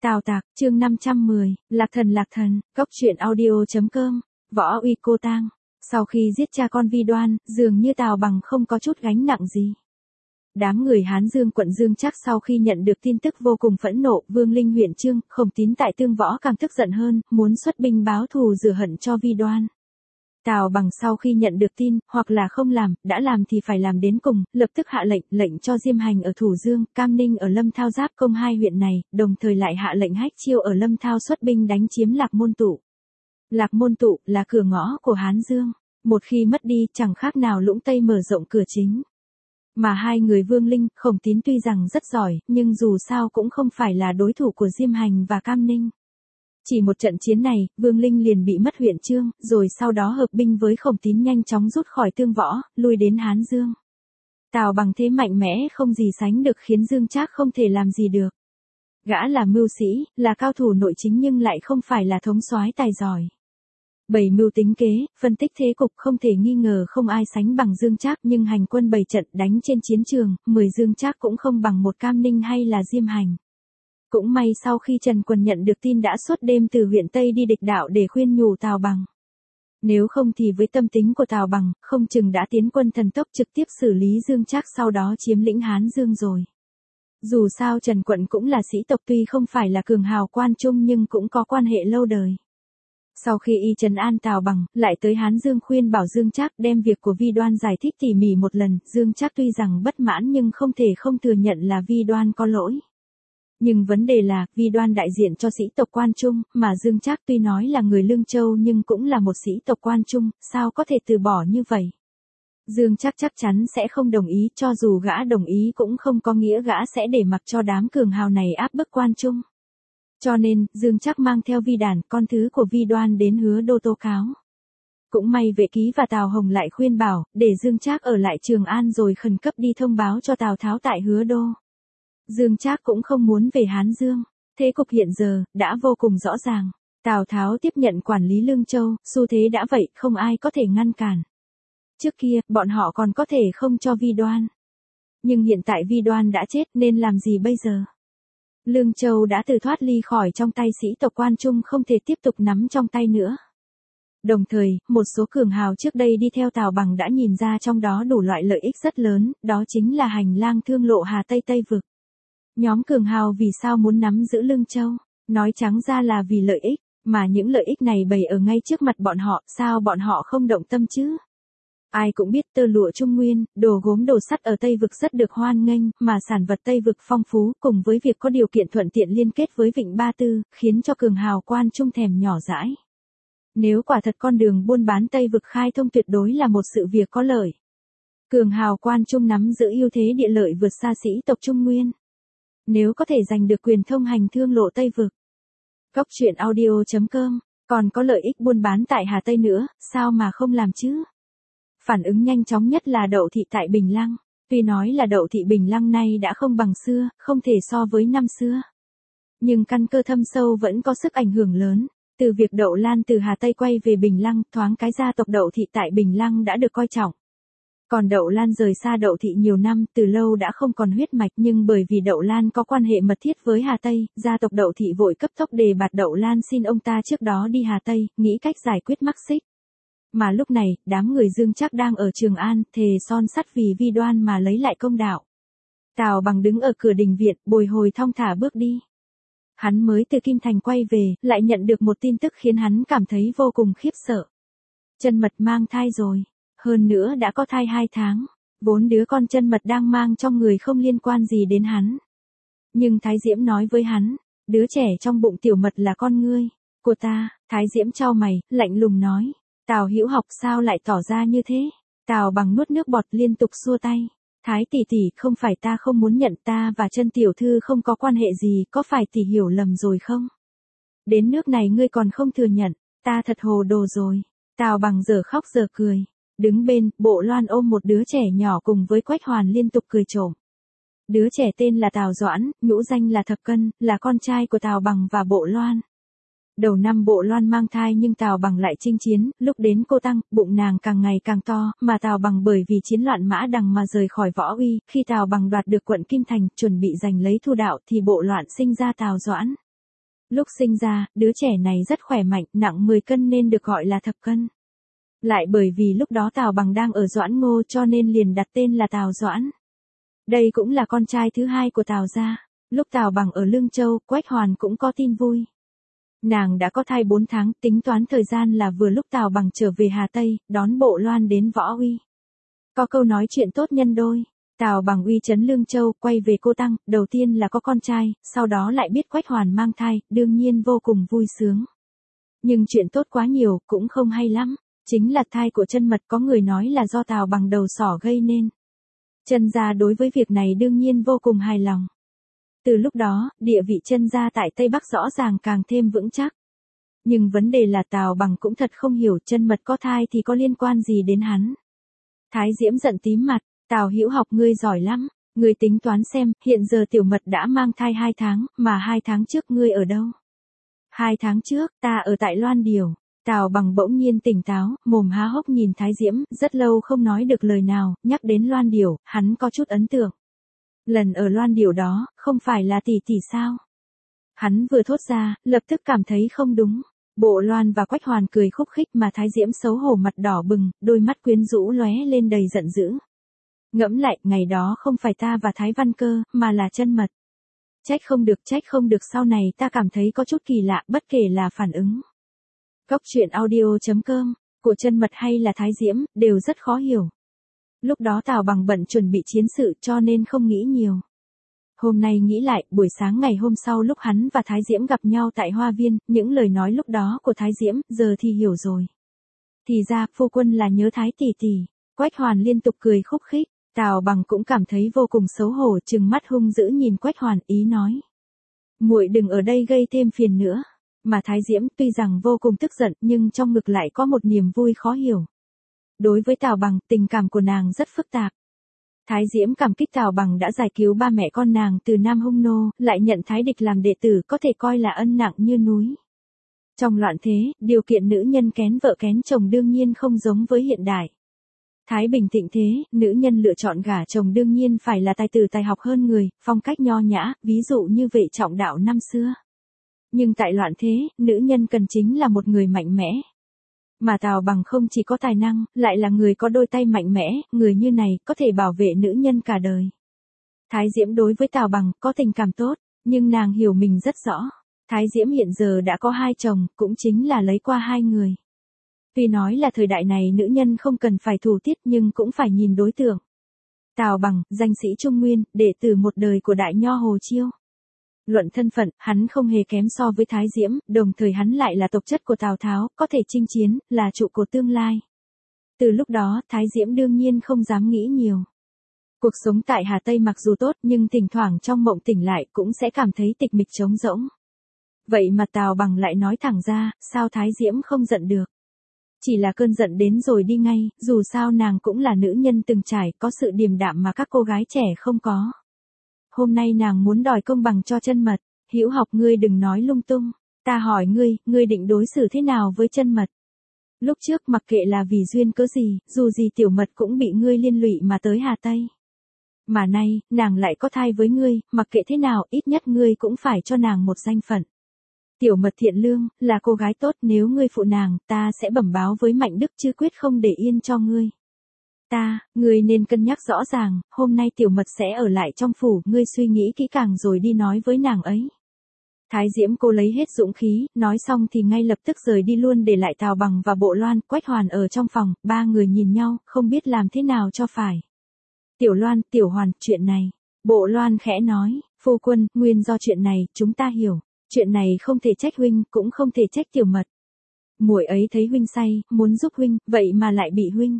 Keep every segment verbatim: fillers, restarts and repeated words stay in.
Tào Tạc, chương năm trăm mười, Lạc Thần Lạc Thần, Cốc truyện audio.com, Võ Uy Cô Tang. Sau khi giết cha con Vi Đoan, dường như Tào Bằng không có chút gánh nặng gì. Đám người Hán Dương quận Dương Trác sau khi nhận được tin tức vô cùng phẫn nộ, Vương Linh huyện Chương, Khổng Tín tại Tương Võ càng tức giận hơn, muốn xuất binh báo thù rửa hận cho Vi Đoan. Tào Bằng sau khi nhận được tin, hoặc là không làm, đã làm thì phải làm đến cùng, lập tức hạ lệnh, lệnh cho Diêm Hành ở Thủ Dương, Cam Ninh ở Lâm Thao giáp công hai huyện này, đồng thời lại hạ lệnh Hách Chiêu ở Lâm Thao xuất binh đánh chiếm Lạc Môn Tụ. Lạc Môn Tụ là cửa ngõ của Hán Dương, một khi mất đi chẳng khác nào Lũng Tây mở rộng cửa chính. Mà hai người Vương Linh, Khổng Tín tuy rằng rất giỏi, nhưng dù sao cũng không phải là đối thủ của Diêm Hành và Cam Ninh. Chỉ một trận chiến này, Vương Linh liền bị mất huyện Chương, rồi sau đó hợp binh với Khổng Tín nhanh chóng rút khỏi Tương Võ, lui đến Hán Dương. Tào Bằng thế mạnh mẽ không gì sánh được khiến Dương Trác không thể làm gì được. Gã là mưu sĩ, là cao thủ nội chính nhưng lại không phải là thống soái tài giỏi. Bày mưu tính kế, phân tích thế cục không thể nghi ngờ không ai sánh bằng Dương Trác, nhưng hành quân bày trận đánh trên chiến trường, mười Dương Trác cũng không bằng một Cam Ninh hay là Diêm Hành. Cũng may sau khi Trần Quần nhận được tin đã suốt đêm từ huyện Tây đi địch đạo để khuyên nhủ Tào Bằng. Nếu không thì với tâm tính của Tào Bằng, không chừng đã tiến quân thần tốc trực tiếp xử lý Dương Trác sau đó chiếm lĩnh Hán Dương rồi. Dù sao Trần Quận cũng là sĩ tộc tuy không phải là cường hào quan trung nhưng cũng có quan hệ lâu đời. Sau khi y trấn an Tào Bằng, lại tới Hán Dương khuyên bảo Dương Trác đem việc của Vi Đoan giải thích tỉ mỉ một lần, Dương Trác tuy rằng bất mãn nhưng không thể không thừa nhận là Vi Đoan có lỗi. Nhưng vấn đề là, Vi Đoan đại diện cho sĩ tộc quan trung, mà Dương Trác tuy nói là người Lương Châu nhưng cũng là một sĩ tộc quan trung, sao có thể từ bỏ như vậy? Dương Trác chắc chắn sẽ không đồng ý, cho dù gã đồng ý cũng không có nghĩa gã sẽ để mặc cho đám cường hào này áp bức quan trung. Cho nên, Dương Trác mang theo Vi Đản, con thứ của Vi Đoan đến Hứa Đô tố cáo. Cũng may Vệ Ký và Tào Hồng lại khuyên bảo, để Dương Trác ở lại Trường An rồi khẩn cấp đi thông báo cho Tào Tháo tại Hứa Đô. Dương Trác cũng không muốn về Hán Dương. Thế cục hiện giờ, đã vô cùng rõ ràng. Tào Tháo tiếp nhận quản lý Lương Châu, xu thế đã vậy, không ai có thể ngăn cản. Trước kia, bọn họ còn có thể không cho Vi Đoan. Nhưng hiện tại Vi Đoan đã chết nên làm gì bây giờ? Lương Châu đã từ thoát ly khỏi trong tay sĩ tộc quan trung không thể tiếp tục nắm trong tay nữa. Đồng thời, một số cường hào trước đây đi theo Tào Bằng đã nhìn ra trong đó đủ loại lợi ích rất lớn, đó chính là hành lang thương lộ Hà Tây Tây Vực. Nhóm cường hào vì sao muốn nắm giữ Lương Châu? Nói trắng ra là vì lợi ích, mà những lợi ích này bày ở ngay trước mặt bọn họ, sao bọn họ không động tâm chứ? Ai cũng biết tơ lụa Trung Nguyên, đồ gốm đồ sắt ở Tây Vực rất được hoan nghênh, mà sản vật Tây Vực phong phú cùng với việc có điều kiện thuận tiện liên kết với Vịnh Ba Tư, khiến cho cường hào quan trung thèm nhỏ dãi. Nếu quả thật con đường buôn bán Tây Vực khai thông tuyệt đối là một sự việc có lợi. Cường hào quan trung nắm giữ ưu thế địa lợi vượt xa sĩ tộc Trung Nguyên. Nếu có thể giành được quyền thông hành thương lộ Tây Vực. Cốc truyện audio.com, còn có lợi ích buôn bán tại Hà Tây nữa, sao mà không làm chứ? Phản ứng nhanh chóng nhất là Đậu Thị tại Bình Lăng. Tuy nói là Đậu Thị Bình Lăng nay đã không bằng xưa, không thể so với năm xưa. Nhưng căn cơ thâm sâu vẫn có sức ảnh hưởng lớn. Từ việc Đậu Lan từ Hà Tây quay về Bình Lăng, thoáng cái gia tộc Đậu Thị tại Bình Lăng đã được coi trọng. Còn Đậu Lan rời xa Đậu Thị nhiều năm, từ lâu đã không còn huyết mạch, nhưng bởi vì Đậu Lan có quan hệ mật thiết với Hà Tây, gia tộc Đậu Thị vội cấp tốc đề bạt Đậu Lan xin ông ta trước đó đi Hà Tây, nghĩ cách giải quyết mắc xích. Mà lúc này, đám người Dương Trác đang ở Trường An, thề son sắt vì Vi Đoan mà lấy lại công đạo. Tào Bằng đứng ở cửa đình viện, bồi hồi thong thả bước đi. Hắn mới từ Kim Thành quay về, lại nhận được một tin tức khiến hắn cảm thấy vô cùng khiếp sợ. Chân Mật mang thai rồi. Hơn nữa đã có thai hai tháng. Vốn đứa con Chân Mật đang mang trong người không liên quan gì đến hắn. Nhưng Thái Diễm nói với hắn, đứa trẻ trong bụng Tiểu Mật là con ngươi, của ta. Thái Diễm chau mày, lạnh lùng nói. Tào Hữu Học sao lại tỏ ra như thế? Tào Bằng nuốt nước bọt liên tục xua tay. Thái tỷ tỷ, không phải ta không muốn nhận, ta và Chân tiểu thư không có quan hệ gì, có phải tỷ hiểu lầm rồi không? Đến nước này ngươi còn không thừa nhận, ta thật hồ đồ rồi. Tào Bằng giờ khóc giờ cười. Đứng bên, Bộ Loan ôm một đứa trẻ nhỏ cùng với Quách Hoàn liên tục cười trộm. Đứa trẻ tên là Tào Doãn, nhũ danh là Thập Cân, là con trai của Tào Bằng và Bộ Loan. Đầu năm Bộ Loan mang thai nhưng Tào Bằng lại chinh chiến, lúc đến cô tăng, bụng nàng càng ngày càng to, mà Tào Bằng bởi vì chiến loạn Mã Đằng mà rời khỏi Võ Uy, khi Tào Bằng đoạt được quận Kim Thành, chuẩn bị giành lấy Thu Đạo thì Bộ Loạn sinh ra Tào Doãn. Lúc sinh ra, đứa trẻ này rất khỏe mạnh, nặng mười cân nên được gọi là thập cân. Lại bởi vì lúc đó Tào Bằng đang ở Doãn Ngô cho nên liền đặt tên là Tào Doãn. Đây cũng là con trai thứ hai của Tào gia. Lúc Tào Bằng ở Lương Châu, Quách Hoàn cũng có tin vui. Nàng đã có thai bốn tháng, tính toán thời gian là vừa lúc Tào Bằng trở về Hà Tây, đón Bộ Loan đến Võ Uy. Có câu nói chuyện tốt nhân đôi. Tào Bằng uy chấn Lương Châu, quay về Cô Tăng, đầu tiên là có con trai, sau đó lại biết Quách Hoàn mang thai, đương nhiên vô cùng vui sướng. Nhưng chuyện tốt quá nhiều, cũng không hay lắm. Chính là thai của Chân Mật, có người nói là do Tào Bằng đầu sỏ gây nên. Chân gia đối với việc này đương nhiên vô cùng hài lòng. Từ lúc đó, địa vị Chân gia tại Tây Bắc rõ ràng càng thêm vững chắc. Nhưng vấn đề là Tào Bằng cũng thật không hiểu Chân Mật có thai thì có liên quan gì đến hắn. Thái Diễm giận tím mặt, Tào Hữu Học ngươi giỏi lắm, ngươi tính toán xem, hiện giờ Tiểu Mật đã mang thai hai tháng, mà hai tháng trước ngươi ở đâu? Hai tháng trước, ta ở tại Loan Điểu. Tào Bằng bỗng nhiên tỉnh táo, mồm há hốc nhìn Thái Diễm, rất lâu không nói được lời nào, nhắc đến Loan Điểu, hắn có chút ấn tượng. Lần ở Loan Điểu đó, không phải là tỷ tỷ sao? Hắn vừa thốt ra, lập tức cảm thấy không đúng. Bộ Loan và Quách Hoàn cười khúc khích mà Thái Diễm xấu hổ mặt đỏ bừng, đôi mắt quyến rũ lóe lên đầy giận dữ. Ngẫm lại, ngày đó không phải ta và Thái Văn Cơ, mà là Chân Mật. Trách không được, trách không được, sau này ta cảm thấy có chút kỳ lạ, bất kể là phản ứng. Cốc truyện audio chấm com, của Chân Mật hay là Thái Diễm, đều rất khó hiểu. Lúc đó Tào Bằng bận chuẩn bị chiến sự cho nên không nghĩ nhiều. Hôm nay nghĩ lại, buổi sáng ngày hôm sau lúc hắn và Thái Diễm gặp nhau tại Hoa Viên, những lời nói lúc đó của Thái Diễm, giờ thì hiểu rồi. Thì ra, phu quân là nhớ Thái tỷ tỷ. Quách Hoàn liên tục cười khúc khích, Tào Bằng cũng cảm thấy vô cùng xấu hổ, trừng mắt hung dữ nhìn Quách Hoàn, ý nói: muội đừng ở đây gây thêm phiền nữa. Mà Thái Diễm tuy rằng vô cùng tức giận nhưng trong ngực lại có một niềm vui khó hiểu. Đối với Tào Bằng, tình cảm của nàng rất phức tạp. Thái Diễm cảm kích Tào Bằng đã giải cứu ba mẹ con nàng từ Nam Hung Nô, lại nhận Thái Địch làm đệ tử, có thể coi là ân nặng như núi. Trong loạn thế, điều kiện nữ nhân kén vợ kén chồng đương nhiên không giống với hiện đại. Thái Bình thịnh thế, nữ nhân lựa chọn gả chồng đương nhiên phải là tài tử tài học hơn người, phong cách nho nhã, ví dụ như Vệ Trọng Đạo năm xưa. Nhưng tại loạn thế, nữ nhân cần chính là một người mạnh mẽ. Mà Tào Bằng không chỉ có tài năng, lại là người có đôi tay mạnh mẽ, người như này có thể bảo vệ nữ nhân cả đời. Thái Diễm đối với Tào Bằng có tình cảm tốt, nhưng nàng hiểu mình rất rõ. Thái Diễm hiện giờ đã có hai chồng, cũng chính là lấy qua hai người. Tuy nói là thời đại này nữ nhân không cần phải thủ tiết nhưng cũng phải nhìn đối tượng. Tào Bằng, danh sĩ Trung Nguyên, đệ tử một đời của Đại Nho Hồ Chiêu. Luận thân phận, hắn không hề kém so với Thái Diễm, đồng thời hắn lại là tộc chất của Tào Tháo, có thể chinh chiến, là trụ cột tương lai. Từ lúc đó, Thái Diễm đương nhiên không dám nghĩ nhiều. Cuộc sống tại Hà Tây mặc dù tốt nhưng thỉnh thoảng trong mộng tỉnh lại cũng sẽ cảm thấy tịch mịch trống rỗng. Vậy mà Tào Bằng lại nói thẳng ra, sao Thái Diễm không giận được. Chỉ là cơn giận đến rồi đi ngay, dù sao nàng cũng là nữ nhân từng trải, có sự điềm đạm mà các cô gái trẻ không có. Hôm nay nàng muốn đòi công bằng cho Chân Mật. Hữu Học, ngươi đừng nói lung tung. Ta hỏi ngươi, ngươi định đối xử thế nào với Chân Mật? Lúc trước mặc kệ là vì duyên cớ gì, dù gì Tiểu Mật cũng bị ngươi liên lụy mà tới Hà Tây. Mà nay, nàng lại có thai với ngươi, mặc kệ thế nào, ít nhất ngươi cũng phải cho nàng một danh phận. Tiểu Mật thiện lương, là cô gái tốt, nếu ngươi phụ nàng, ta sẽ bẩm báo với Mạnh Đức chứ quyết không để yên cho ngươi. Ta, ngươi nên cân nhắc rõ ràng, hôm nay Tiểu Mật sẽ ở lại trong phủ, ngươi suy nghĩ kỹ càng rồi đi nói với nàng ấy. Thái Diễm cô lấy hết dũng khí, nói xong thì ngay lập tức rời đi luôn để lại Tào Bằng và Bộ Loan, Quách Hoàn ở trong phòng, ba người nhìn nhau, không biết làm thế nào cho phải. Tiểu Loan, Tiểu Hoàn, chuyện này. Bộ Loan khẽ nói, phu quân, nguyên do chuyện này, chúng ta hiểu. Chuyện này không thể trách huynh, cũng không thể trách Tiểu Mật. Muội ấy thấy huynh say, muốn giúp huynh, vậy mà lại bị huynh.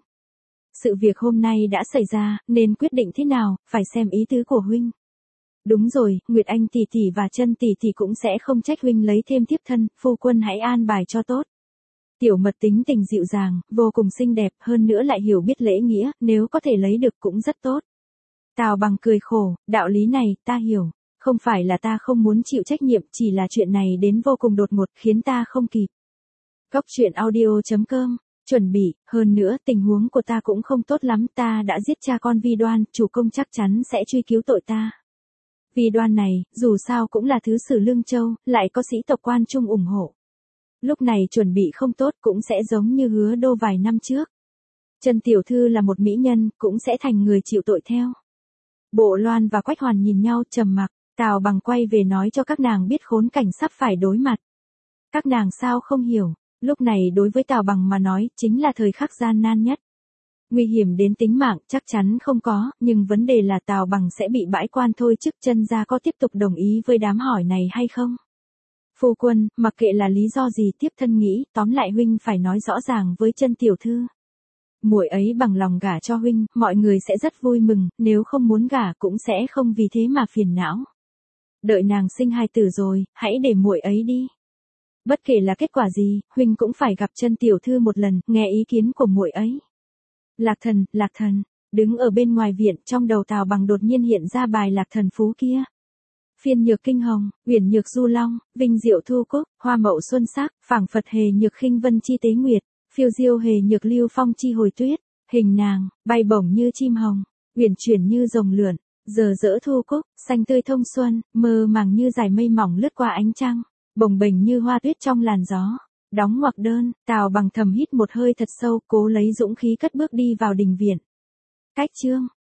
Sự việc hôm nay đã xảy ra, nên quyết định thế nào, phải xem ý tứ của huynh. Đúng rồi, Nguyệt Anh tỷ tỷ và Chân tỷ tỷ cũng sẽ không trách huynh lấy thêm thiếp thân, phu quân hãy an bài cho tốt. Tiểu Mật tính tình dịu dàng, vô cùng xinh đẹp, hơn nữa lại hiểu biết lễ nghĩa, nếu có thể lấy được cũng rất tốt. Tào Bằng cười khổ, đạo lý này, ta hiểu. Không phải là ta không muốn chịu trách nhiệm, chỉ là chuyện này đến vô cùng đột ngột, khiến ta không kịp. Cốc truyện audio chấm com, chuẩn bị, hơn nữa tình huống của ta cũng không tốt lắm, ta đã giết cha con Vi Đoan, chủ công chắc chắn sẽ truy cứu tội ta. Vì đoan này, dù sao cũng là thứ sử Lương Châu, lại có sĩ tộc quan trung ủng hộ. Lúc này chuẩn bị không tốt cũng sẽ giống như Hứa Đô vài năm trước. Chân tiểu thư là một mỹ nhân, cũng sẽ thành người chịu tội theo. Bộ Loan và Quách Hoàn nhìn nhau trầm mặc, Tào Bằng quay về nói cho các nàng biết khốn cảnh sắp phải đối mặt. Các nàng sao không hiểu, lúc này đối với Tào Bằng mà nói chính là thời khắc gian nan nhất. Nguy hiểm đến tính mạng chắc chắn không có, nhưng vấn đề là Tào Bằng sẽ bị bãi quan thôi chức Chân gia có tiếp tục đồng ý với đám hỏi này hay không? Phu quân, mặc kệ là lý do gì tiếp thân nghĩ, tóm lại huynh phải nói rõ ràng với Chân tiểu thư. Muội ấy bằng lòng gả cho huynh, mọi người sẽ rất vui mừng, nếu không muốn gả cũng sẽ không vì thế mà phiền não. Đợi nàng sinh hài tử rồi, hãy để muội ấy đi. Bất kể là kết quả gì, huynh cũng phải gặp Chân tiểu thư một lần, nghe ý kiến của muội ấy. Lạc Thần, Lạc Thần, đứng ở bên ngoài viện, trong đầu Tào Bằng đột nhiên hiện ra bài Lạc Thần Phú kia. Phiên nhược kinh hồng, uyển nhược du long, vinh diệu thu cúc, hoa mậu xuân sắc, phảng phật hề nhược khinh vân chi tế nguyệt, phiêu diêu hề nhược lưu phong chi hồi tuyết, hình nàng, bay bổng như chim hồng, uyển chuyển như rồng lượn, giờ dỡ thu cúc, xanh tươi thông xuân, mơ màng như dải mây mỏng lướt qua ánh trăng, bồng bềnh như hoa tuyết trong làn gió. Đóng ngoặc đơn, Tào Bằng thầm hít một hơi thật sâu, cố lấy dũng khí cất bước đi vào đình viện. Cách chương